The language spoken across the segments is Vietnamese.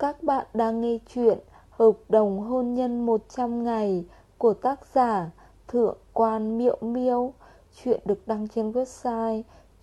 Các bạn đang nghe chuyện Hợp đồng hôn nhân 100 ngày của tác giả Thượng quan Miệu Miêu. Chuyện được đăng trên website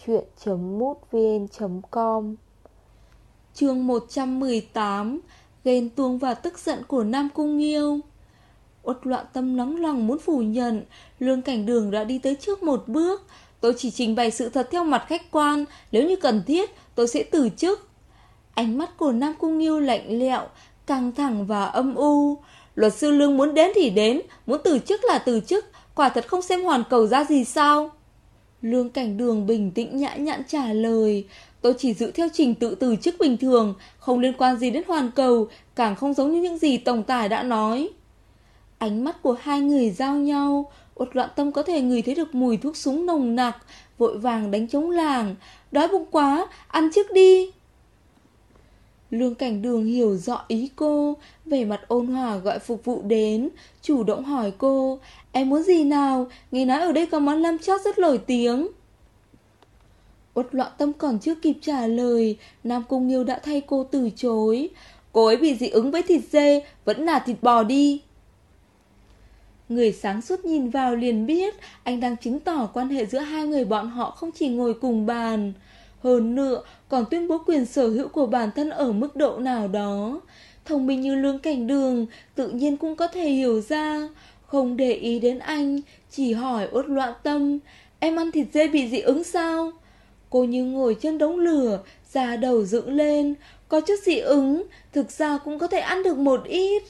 chuyện.mútvn.com. Chương 118. Ghen tuông và tức giận của Nam Cung Nghiêu. Uất Loạn Tâm nóng lòng muốn phủ nhận, Lương Cảnh Đường đã đi tới trước một bước. Tôi chỉ trình bày sự thật theo mặt khách quan, nếu như cần thiết tôi sẽ từ chức. Ánh mắt của Nam Cung Nghiêu lạnh lẽo, căng thẳng và âm u. Luật sư Lương muốn đến thì đến, muốn từ chức là từ chức, quả thật không xem hoàn cầu ra gì sao? Lương Cảnh Đường bình tĩnh nhã nhặn trả lời, tôi chỉ dựa theo trình tự từ chức bình thường, không liên quan gì đến hoàn cầu, càng không giống như những gì tổng tài đã nói. Ánh mắt của hai người giao nhau, Uất Loạn Tâm có thể ngửi thấy được mùi thuốc súng nồng nặc, vội vàng đánh trống lảng, đói bụng quá, ăn trước đi. Lương Cảnh Đường hiểu rõ ý cô, vẻ mặt ôn hòa gọi phục vụ đến, chủ động hỏi cô, em muốn gì nào, nghe nói ở đây có món lam chót rất nổi tiếng. Uất Loạn Tâm còn chưa kịp trả lời, Nam Cung Nghiêu đã thay cô từ chối. Cô ấy bị dị ứng với thịt dê, vẫn là thịt bò đi. Người sáng suốt nhìn vào liền biết anh đang chứng tỏ quan hệ giữa hai người bọn họ không chỉ ngồi cùng bàn, hơn nữa còn tuyên bố quyền sở hữu của bản thân ở mức độ nào đó. Thông minh như Lương Cảnh Đường tự nhiên cũng có thể hiểu ra, không để ý đến anh, chỉ hỏi Uất Loạn Tâm, em ăn thịt dê bị dị ứng sao? Cô như ngồi trên đống lửa, da đầu dựng lên, có chút dị ứng, thực ra cũng có thể ăn được một ít.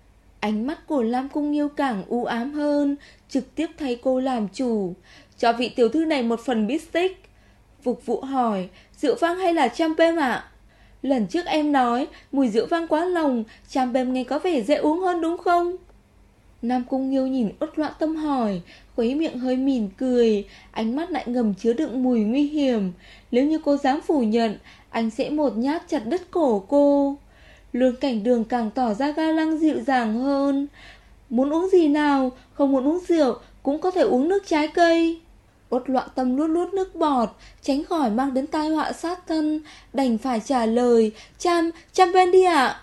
Ánh mắt của Lam Cung Nghiêu càng u ám hơn, trực tiếp thay cô làm chủ. Cho vị tiểu thư này một phần bít stick. Phục vụ hỏi, rượu vang hay là champagne ạ? Lần trước em nói, mùi rượu vang quá nồng, champagne nghe có vẻ dễ uống hơn đúng không? Nam Cung Nghiêu nhìn Uất Loạn Tâm hỏi, khuấy miệng hơi mỉm cười, ánh mắt lại ngầm chứa đựng mùi nguy hiểm. Nếu như cô dám phủ nhận, anh sẽ một nhát chặt đứt cổ cô. Lương Cảnh Đường càng tỏ ra ga lăng dịu dàng hơn. Muốn uống gì nào, không muốn uống rượu, cũng có thể uống nước trái cây. Uất Loạn Tâm nuốt nuốt nước bọt, tránh khỏi mang đến tai họa sát thân, đành phải trả lời, champagne đi ạ.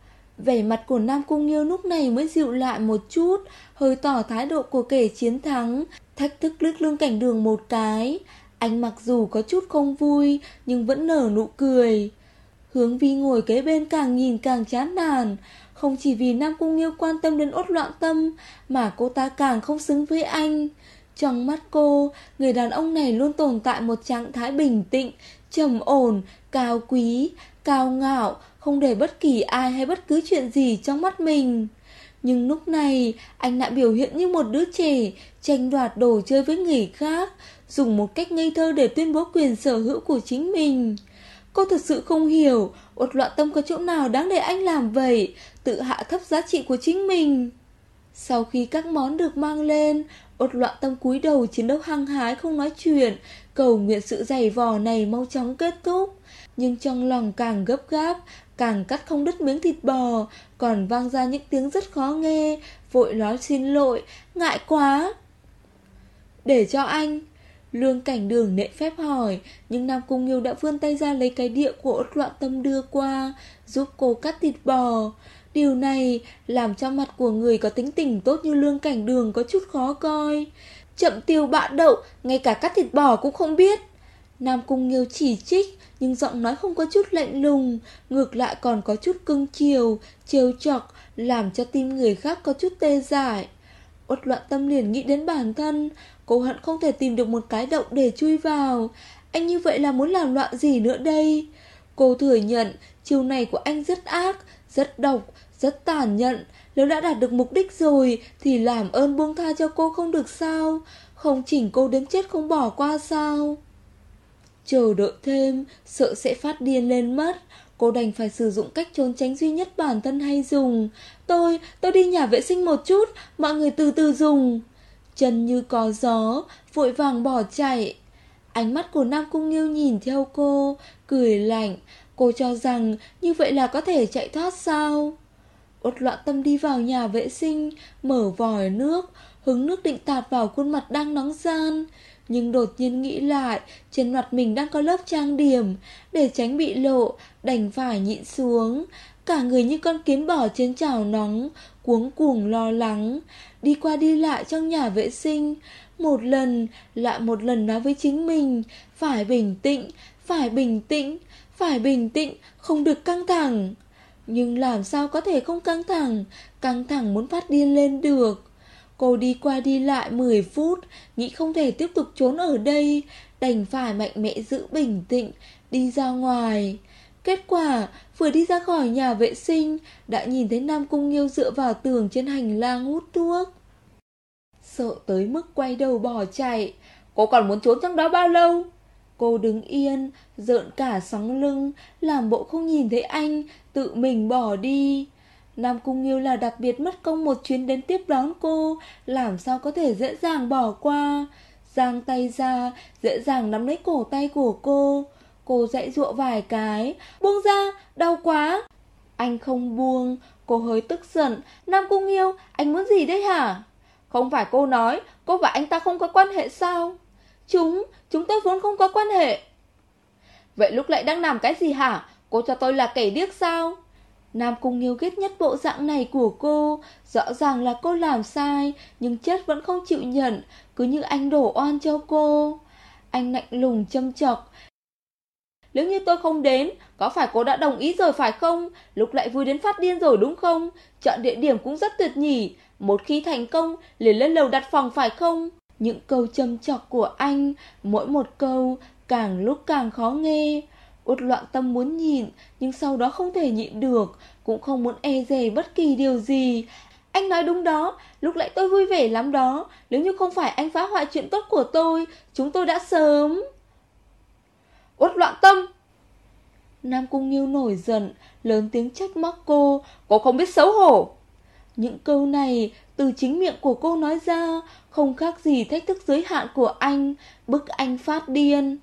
Vẻ mặt của Nam Cung Nghiêu lúc này mới dịu lại một chút, hơi tỏ thái độ của kẻ chiến thắng, thách thức liếc Lương Cảnh Đường một cái. Anh mặc dù có chút không vui, nhưng vẫn nở nụ cười. Hướng Vi ngồi kế bên càng nhìn càng chán nản, không chỉ vì Nam Cung Nghiêu quan tâm đến Uất Loạn Tâm, mà cô ta càng không xứng với anh. Trong mắt cô, người đàn ông này luôn tồn tại một trạng thái bình tĩnh, trầm ổn, cao quý, cao ngạo, không để bất kỳ ai hay bất cứ chuyện gì trong mắt mình. Nhưng lúc này, anh lại biểu hiện như một đứa trẻ, tranh đoạt đồ chơi với người khác, dùng một cách ngây thơ để tuyên bố quyền sở hữu của chính mình. Cô thật sự không hiểu, Uất Loạn Tâm có chỗ nào đáng để anh làm vậy, tự hạ thấp giá trị của chính mình. Sau khi các món được mang lên, Uất Loạn Tâm cúi đầu chiến đấu hăng hái không nói chuyện, cầu nguyện sự giày vò này mau chóng kết thúc. Nhưng trong lòng càng gấp gáp, càng cắt không đứt miếng thịt bò, còn vang ra những tiếng rất khó nghe, vội nói xin lỗi, ngại quá. Để cho anh. Lương Cảnh Đường nệ phép hỏi, nhưng Nam Cung Nghiêu đã vươn tay ra lấy cái đĩa của Uất Loạn Tâm đưa qua, giúp cô cắt thịt bò. Điều này làm cho mặt của người có tính tình tốt như Lương Cảnh Đường có chút khó coi. Chậm tiêu bạ đậu, ngay cả cắt thịt bò cũng không biết. Nam Cung Nghiêu chỉ trích, nhưng giọng nói không có chút lạnh lùng, ngược lại còn có chút cưng chiều, trêu chọc, làm cho tim người khác có chút tê dại. Uất Loạn Tâm liền nghĩ đến bản thân, cô hận không thể tìm được một cái động để chui vào. Anh như vậy là muốn làm loạn gì nữa đây? Cô thừa nhận chiều này của anh rất ác, rất độc, rất tàn nhẫn. Nếu đã đạt được mục đích rồi thì làm ơn buông tha cho cô không được sao? Không chỉnh cô đến chết không bỏ qua sao? Chờ đợi thêm, sợ sẽ phát điên lên mất. Cô đành phải sử dụng cách trốn tránh duy nhất bản thân hay dùng. Tôi đi nhà vệ sinh một chút, mọi người từ từ dùng. Chân như có gió, vội vàng bỏ chạy. Ánh mắt của Nam Cung Nghiêu nhìn theo cô, cười lạnh. Cô cho rằng như vậy là có thể chạy thoát sao? Uất Loạn Tâm đi vào nhà vệ sinh, mở vòi nước, hứng nước định tạt vào khuôn mặt đang nóng ran. Nhưng đột nhiên nghĩ lại, trên mặt mình đang có lớp trang điểm, để tránh bị lộ, đành phải nhịn xuống. Cả người như con kiến bò trên chảo nóng, cuống cuồng lo lắng, đi qua đi lại trong nhà vệ sinh. Một lần, lại một lần nói với chính mình, phải bình tĩnh, phải bình tĩnh, phải bình tĩnh, không được căng thẳng. Nhưng làm sao có thể không căng thẳng muốn phát điên lên được. Cô đi qua đi lại 10 phút, nghĩ không thể tiếp tục trốn ở đây, đành phải mạnh mẽ giữ bình tĩnh, đi ra ngoài. Kết quả, vừa đi ra khỏi nhà vệ sinh, đã nhìn thấy Nam Cung Nghiêu dựa vào tường trên hành lang hút thuốc. Sợ tới mức quay đầu bỏ chạy. Cô còn muốn trốn trong đó bao lâu? Cô đứng yên, rợn cả sống lưng, làm bộ không nhìn thấy anh, tự mình bỏ đi. Nam Cung Nghiêu là đặc biệt mất công một chuyến đến tiếp đón cô, làm sao có thể dễ dàng bỏ qua. Giang tay ra, dễ dàng nắm lấy cổ tay của cô. Cô giãy giụa vài cái, buông ra, đau quá. Anh không buông, cô hơi tức giận. Nam Cung Nghiêu, anh muốn gì đấy hả? Không phải cô nói, cô và anh ta không có quan hệ sao? Chúng tôi vốn không có quan hệ. Vậy lúc lại đang làm cái gì hả? Cô cho tôi là kẻ điếc sao? Nam Cung Nghiêu ghét nhất bộ dạng này của cô. Rõ ràng là cô làm sai, nhưng chết vẫn không chịu nhận, cứ như anh đổ oan cho cô. Anh lạnh lùng châm chọc. Nếu như tôi không đến, có phải cô đã đồng ý rồi phải không? Lúc lại vui đến phát điên rồi đúng không? Chọn địa điểm cũng rất tuyệt nhỉ. Một khi thành công, liền lên lầu đặt phòng phải không? Những câu châm chọc của anh, mỗi một câu, càng lúc càng khó nghe. Uất Loạn Tâm muốn nhịn, nhưng sau đó không thể nhịn được, cũng không muốn e dè bất kỳ điều gì. Anh nói đúng đó, lúc nãy tôi vui vẻ lắm đó. Nếu như không phải anh phá hoại chuyện tốt của tôi, chúng tôi đã sớm... Uất Loạn Tâm! Nam Cung Nghiêu nổi giận, lớn tiếng trách móc cô. Cô không biết xấu hổ. Những câu này từ chính miệng của cô nói ra, không khác gì thách thức giới hạn của anh, bức anh phát điên.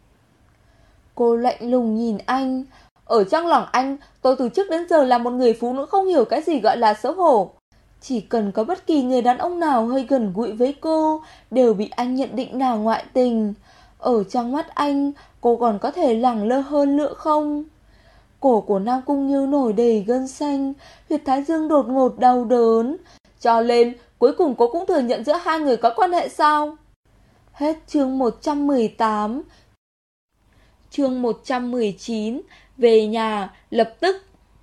Cô lạnh lùng nhìn anh. Ở trong lòng anh, tôi từ trước đến giờ là một người phụ nữ không hiểu cái gì gọi là xấu hổ. Chỉ cần có bất kỳ người đàn ông nào hơi gần gũi với cô, đều bị anh nhận định là ngoại tình. Ở trong mắt anh, cô còn có thể lẳng lơ hơn nữa không? Cổ của Nam Cung Nghiêu nổi đầy gân xanh, huyệt thái dương đột ngột đau đớn. Cho nên, cuối cùng cô cũng thừa nhận giữa hai người có quan hệ sao? Hết chương 118. Chương 119. Về nhà, lập tức.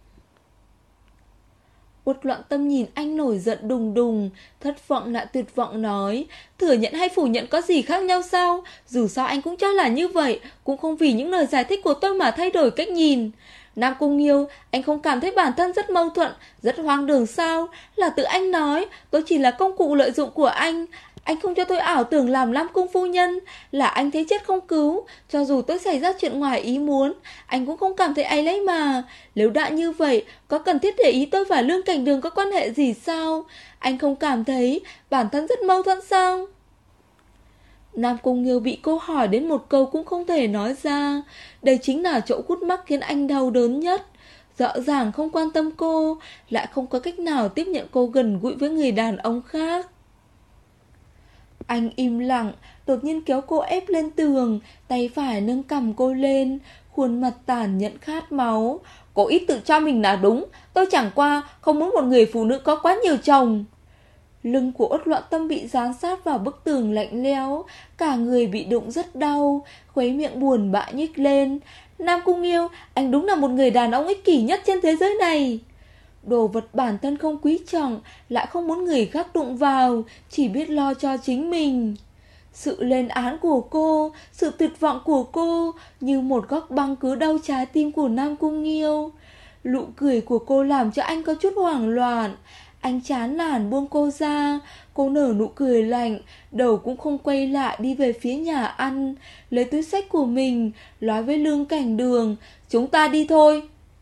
Uất Loạn Tâm nhìn anh nổi giận đùng đùng, thất vọng lại tuyệt vọng nói. Thừa nhận hay phủ nhận có gì khác nhau sao? Dù sao anh cũng cho là như vậy, cũng không vì những lời giải thích của tôi mà thay đổi cách nhìn. Nam Cung Nghiêu, anh không cảm thấy bản thân rất mâu thuẫn, rất hoang đường sao? Là tự anh nói, tôi chỉ là công cụ lợi dụng của anh. Anh không cho tôi ảo tưởng làm Lam Cung phu nhân, là anh thấy chết không cứu. Cho dù tôi xảy ra chuyện ngoài ý muốn, anh cũng không cảm thấy áy náy mà. Nếu đã như vậy, có cần thiết để ý tôi và Lương Cảnh Đường có quan hệ gì sao? Anh không cảm thấy bản thân rất mâu thuẫn sao? Nam Cung Nghiêu bị cô hỏi đến một câu cũng không thể nói ra. Đây chính là chỗ khúc mắc khiến anh đau đớn nhất. Rõ ràng không quan tâm cô, lại không có cách nào tiếp nhận cô gần gũi với người đàn ông khác. Anh im lặng, đột nhiên kéo cô ép lên tường, tay phải nâng cằm cô lên, khuôn mặt tàn nhẫn khát máu. Cô ít tự cho mình là đúng, tôi chẳng qua không muốn một người phụ nữ có quá nhiều chồng. Lưng của Uất Loạn Tâm bị dán sát vào bức tường lạnh lẽo, cả người bị đụng rất đau, khóe miệng buồn bã nhếch lên. Nam Cung Nghiêu, anh đúng là một người đàn ông ích kỷ nhất trên thế giới này. Đồ vật bản thân không quý trọng, lại không muốn người khác đụng vào, chỉ biết lo cho chính mình. Sự lên án của cô, sự tuyệt vọng của cô, như một góc băng cứ đau trái tim của Nam Cung Nghiêu. Nụ cười của cô làm cho anh có chút hoảng loạn. Anh chán nản buông cô ra. Cô nở nụ cười lạnh, đầu cũng không quay lại đi về phía nhà ăn, lấy túi xách của mình, nói với Lương Cảnh Đường. Chúng ta đi thôi.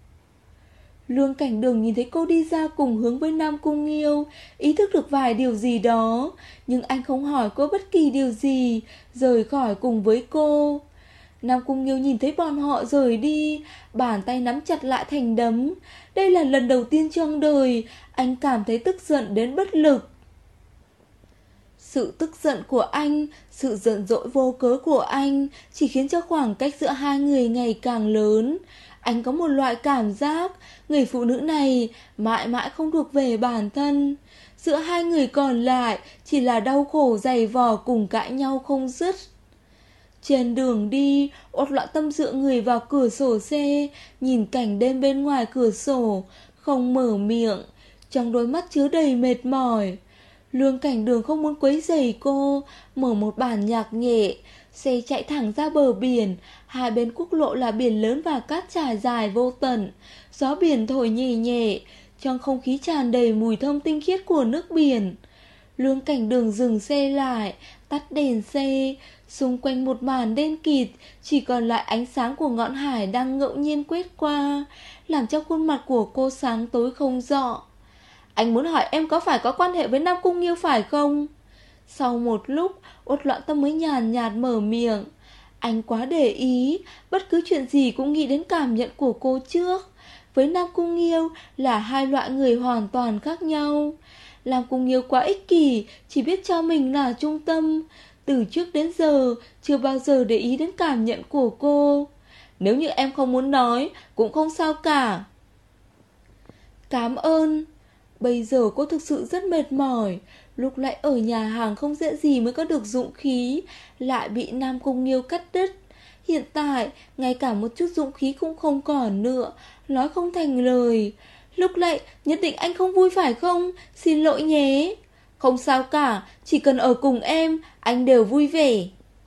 Lương Cảnh Đường nhìn thấy cô đi ra cùng hướng với Nam Cung Nghiêu, ý thức được vài điều gì đó, nhưng anh không hỏi cô bất kỳ điều gì, rời khỏi cùng với cô. Nam Cung Nghiêu nhìn thấy bọn họ rời đi, bàn tay nắm chặt lại thành đấm. Đây là lần đầu tiên trong đời anh cảm thấy tức giận đến bất lực. Sự tức giận của anh, sự giận dỗi vô cớ của anh chỉ khiến cho khoảng cách giữa hai người ngày càng lớn. Anh có một loại cảm giác người phụ nữ này mãi mãi không thuộc về bản thân. Giữa hai người còn lại chỉ là đau khổ dày vò cùng cãi nhau không dứt. Trên đường đi, Uất Loạn Tâm dựa người vào cửa sổ xe, nhìn cảnh đêm bên ngoài cửa sổ, không mở miệng, trong đôi mắt chứa đầy mệt mỏi. Lương Cảnh Đường không muốn quấy rầy cô, mở một bản nhạc nhẹ, xe chạy thẳng ra bờ biển, hai bên quốc lộ là biển lớn và cát trải dài vô tận, gió biển thổi nhẹ nhẹ, trong không khí tràn đầy mùi thơm tinh khiết của nước biển. Lương Cảnh Đường dừng xe lại, tắt đèn xe, xung quanh một màn đen kịt, chỉ còn lại ánh sáng của ngọn hải đang ngẫu nhiên quét qua, làm cho khuôn mặt của cô sáng tối không rõ. Anh muốn hỏi em có phải có quan hệ với Nam Cung Nghiêu phải không? Sau một lúc, Uất Loạn Tâm mới nhàn nhạt mở miệng. Anh quá để ý, bất cứ chuyện gì cũng nghĩ đến cảm nhận của cô trước. Với Nam Cung Nghiêu là hai loại người hoàn toàn khác nhau. Nam Cung Nghiêu quá ích kỷ, chỉ biết cho mình là trung tâm. Từ trước đến giờ, chưa bao giờ để ý đến cảm nhận của cô. Nếu như em không muốn nói, cũng không sao cả. Cảm ơn. Bây giờ cô thực sự rất mệt mỏi. Lúc lại ở nhà hàng không dễ gì mới có được dũng khí, lại bị Nam Cung Nghiêu cắt đứt. Hiện tại, ngay cả một chút dũng khí cũng không còn nữa, nói không thành lời. Lúc lại, nhất định anh không vui phải không? Xin lỗi nhé. Không sao cả, chỉ cần ở cùng em, anh đều vui vẻ.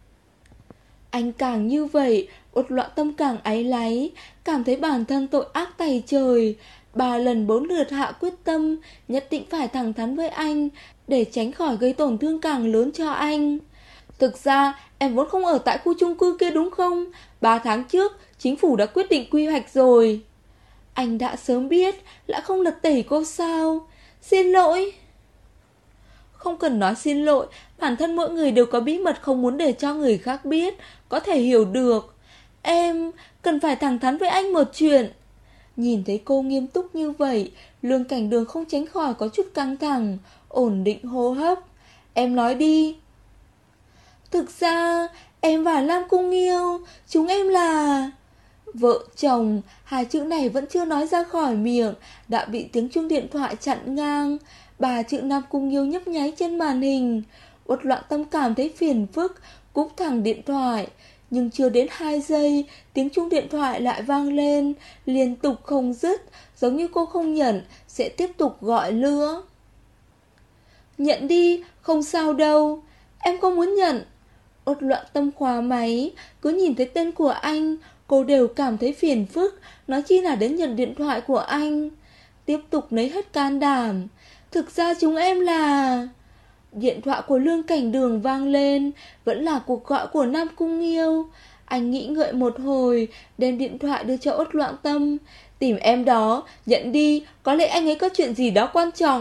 Anh càng như vậy, Uất Loạn Tâm càng áy náy, cảm thấy bản thân tội ác tày trời. 3 lần 4 lượt hạ quyết tâm, nhất định phải thẳng thắn với anh, để tránh khỏi gây tổn thương càng lớn cho anh. Thực ra, em vốn không ở tại khu chung cư kia đúng không? 3 tháng trước, chính phủ đã quyết định quy hoạch rồi. Anh đã sớm biết, lại không lật tẩy cô sao? Xin lỗi. Không cần nói xin lỗi, bản thân mỗi người đều có bí mật không muốn để cho người khác biết, có thể hiểu được. Em cần phải thẳng thắn với anh một chuyện. Nhìn thấy cô nghiêm túc như vậy, Lương Cảnh Đường không tránh khỏi có chút căng thẳng, ổn định hô hấp. Em nói đi. Thực ra, em và Lam Cung Nghiêu, chúng em là... Vợ chồng, hai chữ này vẫn chưa nói ra khỏi miệng, đã bị tiếng chuông điện thoại chặn ngang. 3 chữ Nam Cung Nghiêu nhấp nháy trên màn hình. Uất Loạn Tâm cảm thấy phiền phức, cúp thẳng điện thoại. Nhưng chưa đến 2 giây, tiếng chuông điện thoại lại vang lên, liên tục không dứt, giống như cô không nhận, sẽ tiếp tục gọi nữa. Nhận đi, không sao đâu. Em không muốn nhận. Uất Loạn Tâm khóa máy, cứ nhìn thấy tên của anh, cô đều cảm thấy phiền phức, nói chi là đến nhận điện thoại của anh. Tiếp tục lấy hết can đảm. Thực ra chúng em là... Điện thoại của Lương Cảnh Đường vang lên, vẫn là cuộc gọi của Nam Cung Nghiêu. Anh nghĩ ngợi một hồi, đem điện thoại đưa cho Uất Loạn Tâm. Tìm em đó, nhận đi, có lẽ anh ấy có chuyện gì đó quan trọng.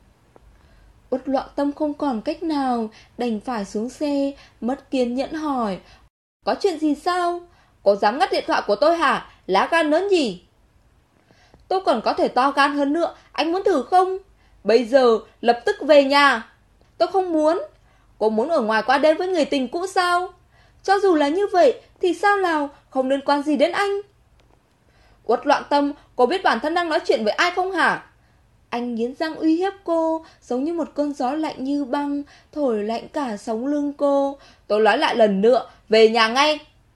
Uất Loạn Tâm không còn cách nào, đành phải xuống xe, mất kiên nhẫn hỏi. Có chuyện gì sao? Cô dám ngắt điện thoại của tôi hả? Lá gan lớn gì? Tôi còn có thể to gan hơn nữa, anh muốn thử không? Bây giờ, lập tức về nhà. Tôi không muốn. Cô muốn ở ngoài qua đêm với người tình cũ sao? Cho dù là như vậy, thì sao nào, không liên quan gì đến anh. Uất Loạn Tâm, cô biết bản thân đang nói chuyện với ai không hả? Anh nghiến răng uy hiếp cô, giống như một cơn gió lạnh như băng, thổi lạnh cả sống lưng cô. Tôi nói lại lần nữa, về nhà ngay.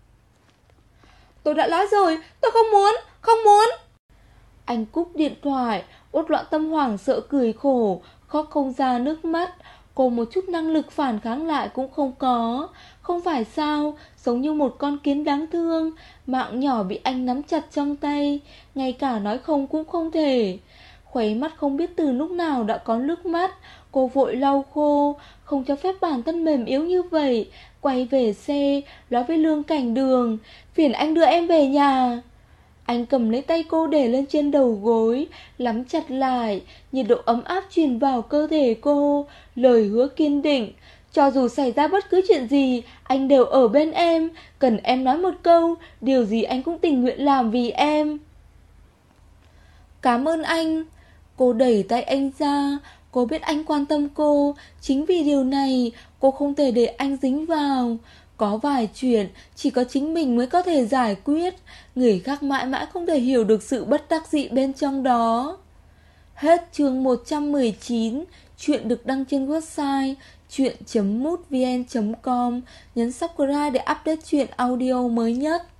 Tôi đã nói rồi, tôi không muốn, không muốn. Anh cúp điện thoại, Uất Loạn Tâm hoảng sợ cười khổ, khóc không ra nước mắt. Cô một chút năng lực phản kháng lại cũng không có. Không phải sao, giống như một con kiến đáng thương, mạng nhỏ bị anh nắm chặt trong tay, ngay cả nói không cũng không thể. Khóe mắt không biết từ lúc nào đã có nước mắt. Cô vội lau khô, không cho phép bản thân mềm yếu như vậy. Quay về xe, nói với Lương Cảnh Đường, phiền anh đưa em về nhà. Anh cầm lấy tay cô để lên trên đầu gối, nắm chặt lại, nhiệt độ ấm áp truyền vào cơ thể cô, lời hứa kiên định. Cho dù xảy ra bất cứ chuyện gì, anh đều ở bên em, cần em nói một câu, điều gì anh cũng tình nguyện làm vì em. Cảm ơn anh. Cô đẩy tay anh ra, Cô biết anh quan tâm cô, chính vì điều này cô không thể để anh dính vào. Có vài chuyện chỉ có chính mình mới có thể giải quyết, người khác mãi mãi không thể hiểu được sự bất đắc dĩ bên trong đó. Hết chương 119. Chuyện được đăng trên website chuyện.mútvn.com. Nhấn subscribe để update chuyện audio mới nhất.